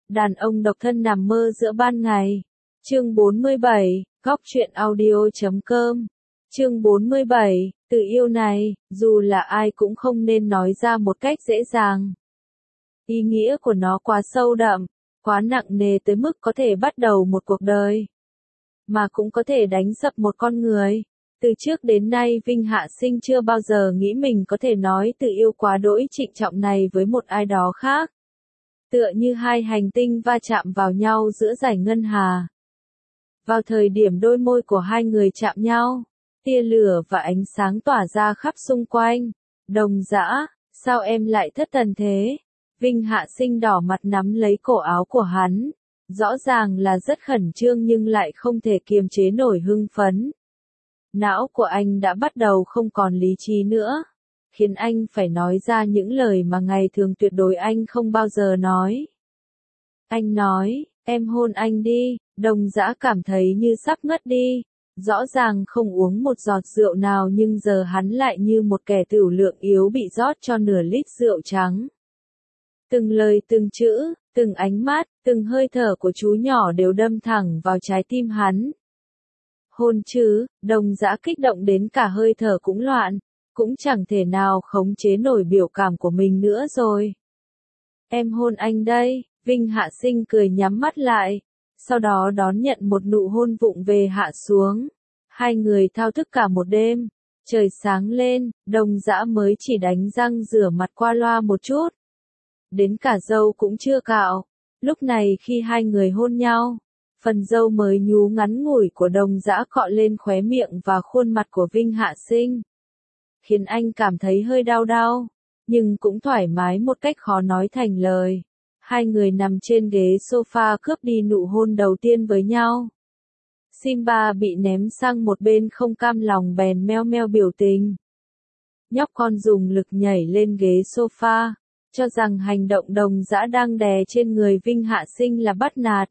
Đàn ông độc thân nằm mơ giữa ban ngày. Chương 47, Góc truyện audio.com. Chương 47, tự yêu này, dù là ai cũng không nên nói ra một cách dễ dàng. Ý nghĩa của nó quá sâu đậm, quá nặng nề tới mức có thể bắt đầu một cuộc đời, mà cũng có thể đánh sập một con người. Từ trước đến nay Vinh Hạ Sinh chưa bao giờ nghĩ mình có thể nói tự yêu quá đỗi trịnh trọng này với một ai đó khác. Tựa như hai hành tinh va chạm vào nhau giữa dải ngân hà. Vào thời điểm đôi môi của hai người chạm nhau, tia lửa và ánh sáng tỏa ra khắp xung quanh. Đồng Dã, sao em lại thất thần thế? Vinh Hạ Sinh đỏ mặt nắm lấy cổ áo của hắn. Rõ ràng là rất khẩn trương nhưng lại không thể kiềm chế nổi hưng phấn. Não của anh đã bắt đầu không còn lý trí nữa, khiến anh phải nói ra những lời mà ngày thường tuyệt đối anh không bao giờ nói. Anh nói, em hôn anh đi. Đồng Dã cảm thấy như sắp ngất đi. Rõ ràng không uống một giọt rượu nào nhưng giờ hắn lại như một kẻ tửu lượng yếu bị rót cho nửa lít rượu trắng. Từng lời từng chữ, từng ánh mắt, từng hơi thở của chú nhỏ đều đâm thẳng vào trái tim hắn. Hôn chứ? Đồng Dã kích động đến cả hơi thở cũng loạn, cũng chẳng thể nào khống chế nổi biểu cảm của mình nữa rồi. Em hôn anh đây. Vinh Hạ Sinh cười nhắm mắt lại, sau đó đón nhận một nụ hôn vụng về hạ xuống. Hai người thao thức cả một đêm. Trời sáng lên, Đồng Dã mới chỉ đánh răng rửa mặt qua loa một chút. Đến cả râu cũng chưa cạo. Lúc này khi hai người hôn nhau, phần râu mới nhú ngắn ngủi của Đồng Dã cọ lên khóe miệng và khuôn mặt của Vinh Hạ Sinh, khiến anh cảm thấy hơi đau đau, nhưng cũng thoải mái một cách khó nói thành lời. Hai người nằm trên ghế sofa cướp đi nụ hôn đầu tiên với nhau. Simba bị ném sang một bên không cam lòng bèn meo meo biểu tình. Nhóc con dùng lực nhảy lên ghế sofa, cho rằng hành động Đồng Dã đang đè trên người Vinh Hạ Sinh là bắt nạt.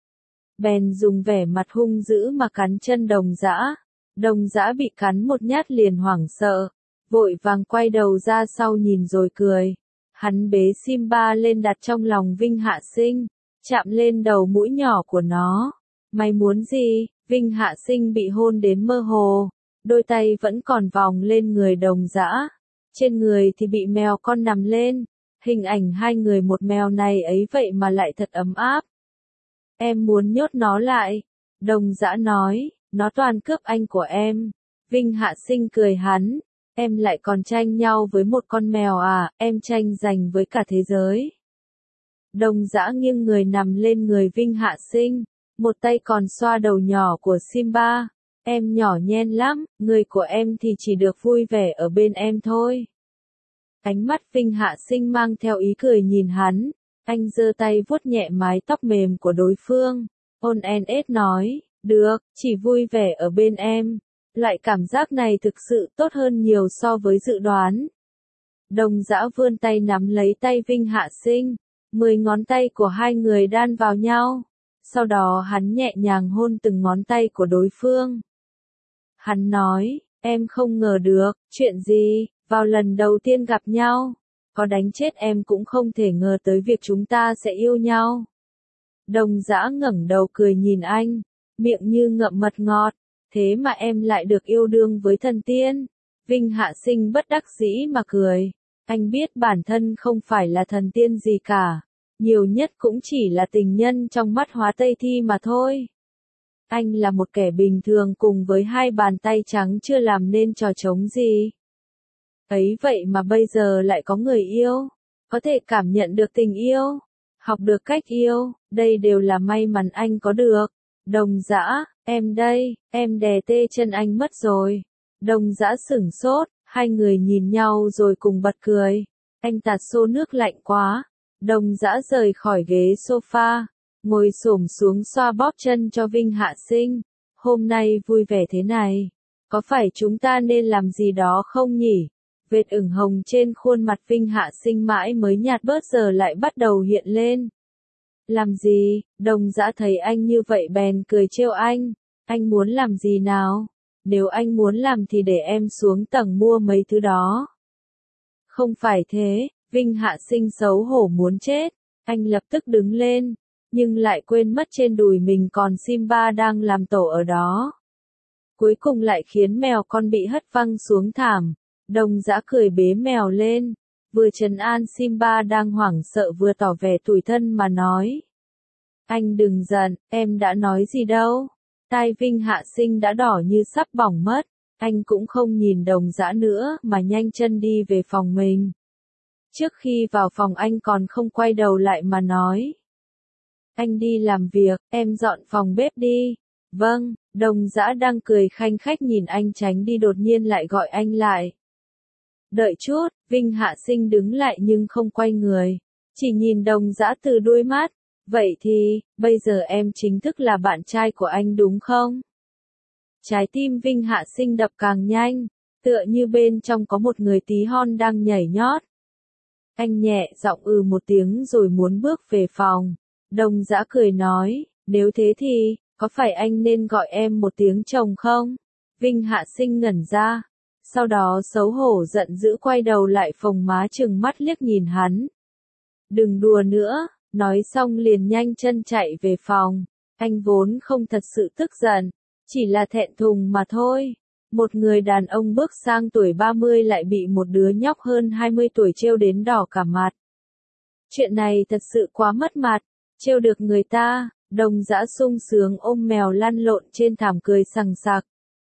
Bèn dùng vẻ mặt hung dữ mà cắn chân Đồng Dã. Đồng Dã bị cắn một nhát liền hoảng sợ, vội vàng quay đầu ra sau nhìn rồi cười. Hắn bế Simba lên đặt trong lòng Vinh Hạ Sinh, chạm lên đầu mũi nhỏ của nó. Mày muốn gì? Vinh Hạ Sinh bị hôn đến mơ hồ, đôi tay vẫn còn vòng lên người Đồng Dã, trên người thì bị mèo con nằm lên. Hình ảnh hai người một mèo này ấy vậy mà lại thật ấm áp. Em muốn nhốt nó lại. Đồng Dã nói, nó toàn cướp anh của em. Vinh Hạ Sinh cười hắn. Em lại còn tranh nhau với một con mèo à? Em tranh giành với cả thế giới. Đồng Dã nghiêng người nằm lên người Vinh Hạ Sinh, một tay còn xoa đầu nhỏ của Simba. Em nhỏ nhen lắm, người của em thì chỉ được vui vẻ ở bên em thôi. Ánh mắt Vinh Hạ Sinh mang theo ý cười nhìn hắn. Anh giơ tay vuốt nhẹ mái tóc mềm của đối phương. Ôn en ết nói, được, chỉ vui vẻ ở bên em. Loại cảm giác này thực sự tốt hơn nhiều so với dự đoán. Đồng Dã vươn tay nắm lấy tay Vinh Hạ Sinh. 10 ngón tay của hai người đan vào nhau. Sau đó hắn nhẹ nhàng hôn từng ngón tay của đối phương. Hắn nói, em không ngờ được. Chuyện gì? Vào lần đầu tiên gặp nhau, có đánh chết em cũng không thể ngờ tới việc chúng ta sẽ yêu nhau. Đồng Dã ngẩng đầu cười nhìn anh, miệng như ngậm mật ngọt. Thế mà em lại được yêu đương với thần tiên. Vinh Hạ Sinh bất đắc dĩ mà cười. Anh biết bản thân không phải là thần tiên gì cả. Nhiều nhất cũng chỉ là tình nhân trong mắt Hóa Tây Thi mà thôi. Anh là một kẻ bình thường cùng với hai bàn tay trắng chưa làm nên trò trống gì. Ấy vậy mà bây giờ lại có người yêu. Có thể cảm nhận được tình yêu. Học được cách yêu. Đây đều là may mắn anh có được. Đồng Dã, em đây, em đè tê chân anh mất rồi. Đồng Dã sửng sốt, hai người nhìn nhau rồi cùng bật cười. Anh tạt xô nước lạnh quá. Đồng Dã rời khỏi ghế sofa, ngồi xổm xuống xoa bóp chân cho Vinh Hạ Sinh. Hôm nay vui vẻ thế này, có phải chúng ta nên làm gì đó không nhỉ? Vệt ửng hồng trên khuôn mặt Vinh Hạ Sinh mãi mới nhạt bớt giờ lại bắt đầu hiện lên. Làm gì? Đồng Dã thấy anh như vậy bèn cười trêu anh. Anh muốn làm gì nào? Nếu anh muốn làm thì để em xuống tầng mua mấy thứ đó. Không phải thế, Vinh Hạ Sinh xấu hổ muốn chết. Anh lập tức đứng lên, nhưng lại quên mất trên đùi mình còn Simba đang làm tổ ở đó. Cuối cùng lại khiến mèo con bị hất văng xuống thảm. Đồng Dã cười bế mèo lên, vừa trấn an Simba đang hoảng sợ vừa tỏ vẻ tủi thân mà nói. Anh đừng giận, em đã nói gì đâu. Tai Vinh Hạ Sinh đã đỏ như sắp bỏng mất. Anh cũng không nhìn Đồng Dã nữa mà nhanh chân đi về phòng mình. Trước khi vào phòng anh còn không quay đầu lại mà nói. Anh đi làm việc, em dọn phòng bếp đi. Vâng, Đồng Dã đang cười khanh khách nhìn anh tránh đi đột nhiên lại gọi anh lại. Đợi chút, Vinh Hạ Sinh đứng lại nhưng không quay người. Chỉ nhìn Đồng Dã từ đuôi mắt. Vậy thì, bây giờ em chính thức là bạn trai của anh đúng không? Trái tim Vinh Hạ Sinh đập càng nhanh, tựa như bên trong có một người tí hon đang nhảy nhót. Anh nhẹ giọng một tiếng rồi muốn bước về phòng. Đồng Dã cười nói, nếu thế thì, có phải anh nên gọi em một tiếng chồng không? Vinh Hạ Sinh ngẩn ra, sau đó xấu hổ giận dữ quay đầu lại phồng má trừng mắt liếc nhìn hắn. Đừng đùa nữa, nói xong liền nhanh chân chạy về phòng. Anh vốn không thật sự tức giận, chỉ là thẹn thùng mà thôi. Một người đàn ông bước sang tuổi 30 lại bị một đứa nhóc hơn 20 tuổi trêu đến đỏ cả mặt. Chuyện này thật sự quá mất mặt, trêu được người ta. Đồng Dã sung sướng ôm mèo lăn lộn trên thảm cười sằng sặc.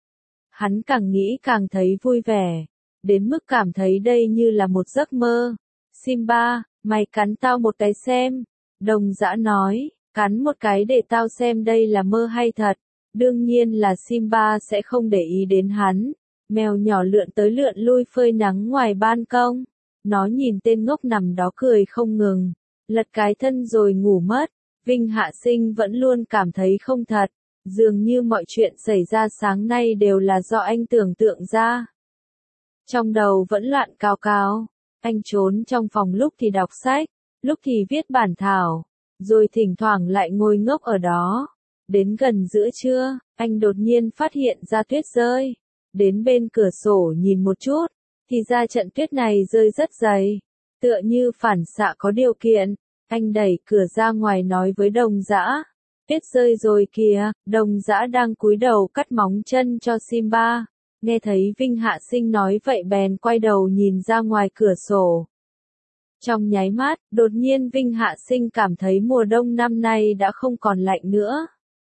Hắn càng nghĩ càng thấy vui vẻ, đến mức cảm thấy đây như là một giấc mơ. Simba, mày cắn tao một cái xem. Đồng Dã nói, cắn một cái để tao xem đây là mơ hay thật. Đương nhiên là Simba sẽ không để ý đến hắn. Mèo nhỏ lượn tới lượn lui phơi nắng ngoài ban công. Nó nhìn tên ngốc nằm đó cười không ngừng, lật cái thân rồi ngủ mất. Vinh Hạ Sinh vẫn luôn cảm thấy không thật, dường như mọi chuyện xảy ra sáng nay đều là do anh tưởng tượng ra. Trong đầu vẫn loạn cào cào, anh trốn trong phòng lúc thì đọc sách, lúc thì viết bản thảo, rồi thỉnh thoảng lại ngồi ngốc ở đó. Đến gần giữa trưa, anh đột nhiên phát hiện ra tuyết rơi. Đến bên cửa sổ nhìn một chút, thì ra trận tuyết này rơi rất dày, tựa như phản xạ có điều kiện. Anh đẩy cửa ra ngoài nói với Đồng Dã, tuyết rơi rồi kìa. Đồng Dã đang cúi đầu cắt móng chân cho Simba, nghe thấy Vinh Hạ Sinh nói vậy bèn quay đầu nhìn ra ngoài cửa sổ. Trong nháy mắt, đột nhiên Vinh Hạ Sinh cảm thấy mùa đông năm nay đã không còn lạnh nữa.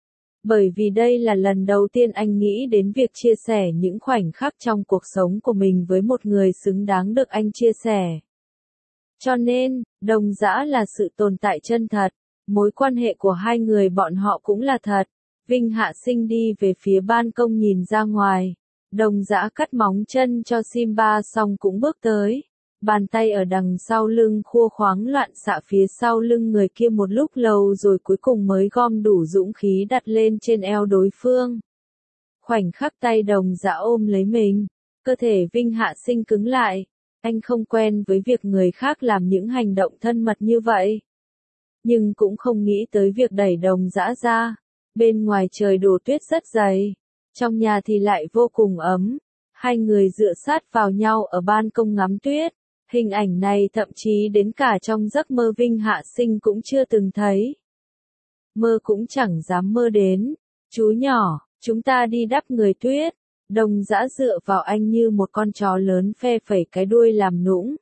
Bởi vì đây là lần đầu tiên anh nghĩ đến việc chia sẻ những khoảnh khắc trong cuộc sống của mình với một người xứng đáng được anh chia sẻ. Cho nên, Đồng Dã là sự tồn tại chân thật, mối quan hệ của hai người bọn họ cũng là thật. Vinh Hạ Sinh đi về phía ban công nhìn ra ngoài. Đồng Dã cắt móng chân cho Simba xong cũng bước tới. Bàn tay ở đằng sau lưng khua khoáng loạn xạ phía sau lưng người kia một lúc lâu rồi cuối cùng mới gom đủ dũng khí đặt lên trên eo đối phương. Khoảnh khắc tay Đồng Dã ôm lấy mình, cơ thể Vinh Hạ Sinh cứng lại. Anh không quen với việc người khác làm những hành động thân mật như vậy. Nhưng cũng không nghĩ tới việc đẩy Đồng Dã ra. Bên ngoài trời đổ tuyết rất dày, trong nhà thì lại vô cùng ấm. Hai người dựa sát vào nhau ở ban công ngắm tuyết. Hình ảnh này thậm chí đến cả trong giấc mơ Vinh Hạ Sinh cũng chưa từng thấy. Mơ cũng chẳng dám mơ đến. Chú nhỏ, chúng ta đi đắp người tuyết. Đồng Dã dựa vào anh như một con chó lớn phe phẩy cái đuôi làm nũng.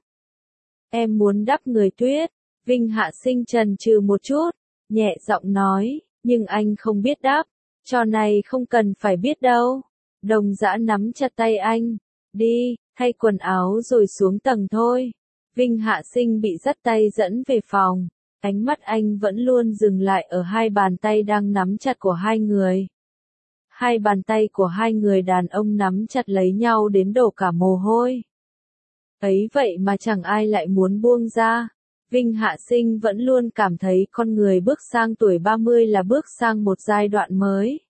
Em muốn đắp người tuyết. Vinh Hạ Sinh chần chừ một chút, nhẹ giọng nói, nhưng anh không biết đắp. Trò này không cần phải biết đâu. Đồng Dã nắm chặt tay anh. Đi, thay quần áo rồi xuống tầng thôi. Vinh Hạ Sinh bị dắt tay dẫn về phòng. Ánh mắt anh vẫn luôn dừng lại ở hai bàn tay đang nắm chặt của hai người. Hai bàn tay của hai người đàn ông nắm chặt lấy nhau đến đổ cả mồ hôi. Ấy vậy mà chẳng ai lại muốn buông ra. Vinh Hạ Sinh vẫn luôn cảm thấy con người bước sang tuổi 30 là bước sang một giai đoạn mới.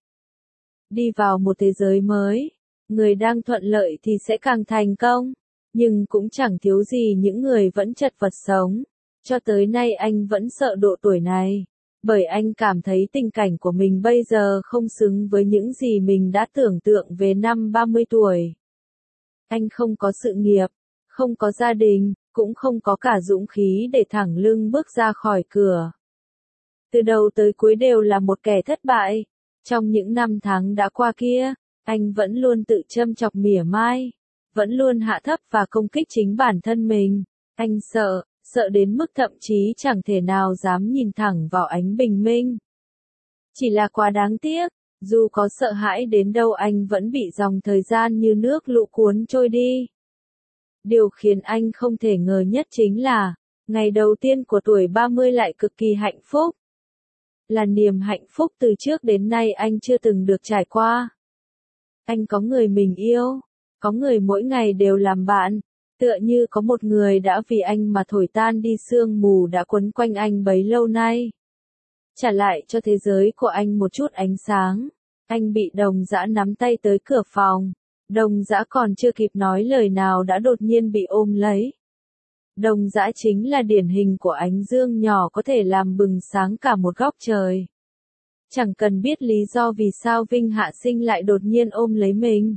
Đi vào một thế giới mới. Người đang thuận lợi thì sẽ càng thành công. Nhưng cũng chẳng thiếu gì những người vẫn chật vật sống. Cho tới nay anh vẫn sợ độ tuổi này. Bởi anh cảm thấy tình cảnh của mình bây giờ không xứng với những gì mình đã tưởng tượng về năm 30 tuổi. Anh không có sự nghiệp, không có gia đình, cũng không có cả dũng khí để thẳng lưng bước ra khỏi cửa. từ đầu tới cuối đều là một kẻ thất bại. Trong những năm tháng đã qua kia, anh vẫn luôn tự châm chọc mỉa mai, vẫn luôn hạ thấp và công kích chính bản thân mình. Anh sợ đến mức thậm chí chẳng thể nào dám nhìn thẳng vào ánh bình minh. Chỉ là quá đáng tiếc, dù có sợ hãi đến đâu anh vẫn bị dòng thời gian như nước lũ cuốn trôi đi. Điều khiến anh không thể ngờ nhất chính là, ngày đầu tiên của tuổi 30 lại cực kỳ hạnh phúc. Là niềm hạnh phúc từ trước đến nay anh chưa từng được trải qua. Anh có người mình yêu, có người mỗi ngày đều làm bạn, tựa như có một người đã vì anh mà thổi tan đi sương mù đã quấn quanh anh bấy lâu nay. Trả lại cho thế giới của anh một chút ánh sáng. Anh bị Đồng Dã nắm tay tới cửa phòng. Đồng Dã còn chưa kịp nói lời nào đã đột nhiên bị ôm lấy. Đồng Dã chính là điển hình của ánh dương nhỏ có thể làm bừng sáng cả một góc trời. Chẳng cần biết lý do vì sao Vinh Hạ Sinh lại đột nhiên ôm lấy mình.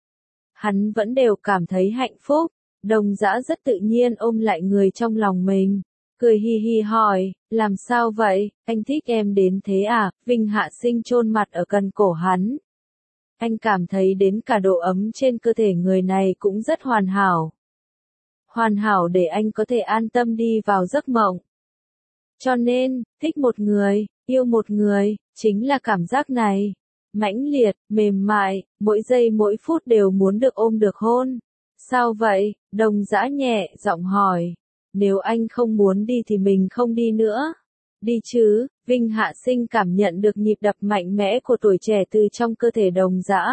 Hắn vẫn đều cảm thấy hạnh phúc. Đồng Dã rất tự nhiên ôm lại người trong lòng mình. Cười hi hi hỏi, làm sao vậy, anh thích em đến thế à? Vinh Hạ Sinh chôn mặt ở gần cổ hắn. Anh cảm thấy đến cả độ ấm trên cơ thể người này cũng rất hoàn hảo. Hoàn hảo để anh có thể an tâm đi vào giấc mộng. Cho nên, thích một người, yêu một người, chính là cảm giác này. Mãnh liệt, mềm mại, mỗi giây mỗi phút đều muốn được ôm được hôn. Sao vậy? Đồng Dã nhẹ giọng hỏi. Nếu anh không muốn đi thì mình không đi nữa. Đi chứ, Vinh Hạ Sinh cảm nhận được nhịp đập mạnh mẽ của tuổi trẻ từ trong cơ thể Đồng Dã.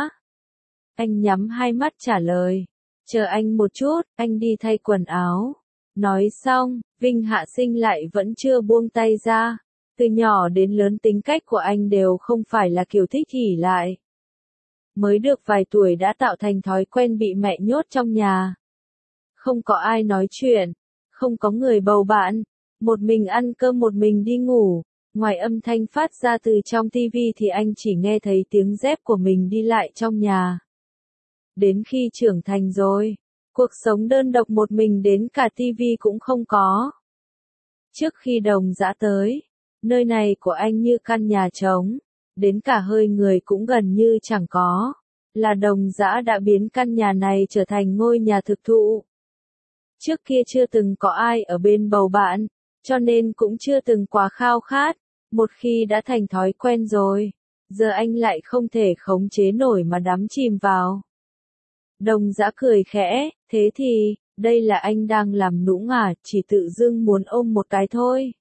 Anh nhắm hai mắt trả lời. Chờ anh một chút, anh đi thay quần áo. Nói xong, Vinh Hạ Sinh lại vẫn chưa buông tay ra. Từ nhỏ đến lớn tính cách của anh đều không phải là kiểu thích ỷ lại. Mới được vài tuổi đã tạo thành thói quen bị mẹ nhốt trong nhà. Không có ai nói chuyện, không có người bầu bạn, một mình ăn cơm một mình đi ngủ. Ngoài âm thanh phát ra từ trong tivi thì anh chỉ nghe thấy tiếng dép của mình đi lại trong nhà. Đến khi trưởng thành rồi, cuộc sống đơn độc một mình đến cả tivi cũng không có. Trước khi Đồng Dã tới, nơi này của anh như căn nhà trống, đến cả hơi người cũng gần như chẳng có. Là Đồng Dã đã biến căn nhà này trở thành ngôi nhà thực thụ. Trước kia chưa từng có ai ở bên bầu bạn, cho nên cũng chưa từng quá khao khát. Một khi đã thành thói quen rồi, giờ anh lại không thể khống chế nổi mà đắm chìm vào. Đồng Dã cười khẽ, thế thì, đây là anh đang làm nũng à, chỉ tự dưng muốn ôm một cái thôi.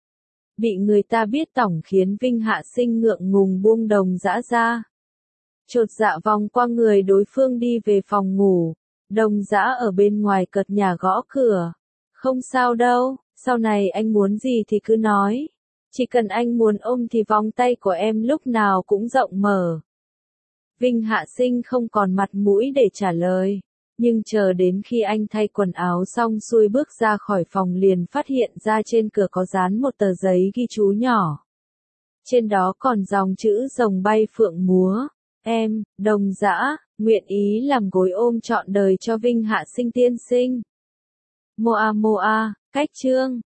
Bị người ta biết tổng khiến Vinh Hạ Sinh ngượng ngùng buông Đồng Dã ra. Chột dạ vòng qua người đối phương đi về phòng ngủ. Đồng Dã ở bên ngoài cật nhà gõ cửa. Không sao đâu, sau này anh muốn gì thì cứ nói. Chỉ cần anh muốn ôm thì vòng tay của em lúc nào cũng rộng mở. Vinh Hạ Sinh không còn mặt mũi để trả lời. Nhưng chờ đến khi anh thay quần áo xong xuôi bước ra khỏi phòng liền phát hiện ra trên cửa có dán một tờ giấy ghi chú nhỏ. Trên đó còn dòng chữ rồng bay phượng múa. Em, Đồng Dã, nguyện ý làm gối ôm trọn đời cho Vinh Hạ Sinh tiên sinh. Moa Moa, cách chương.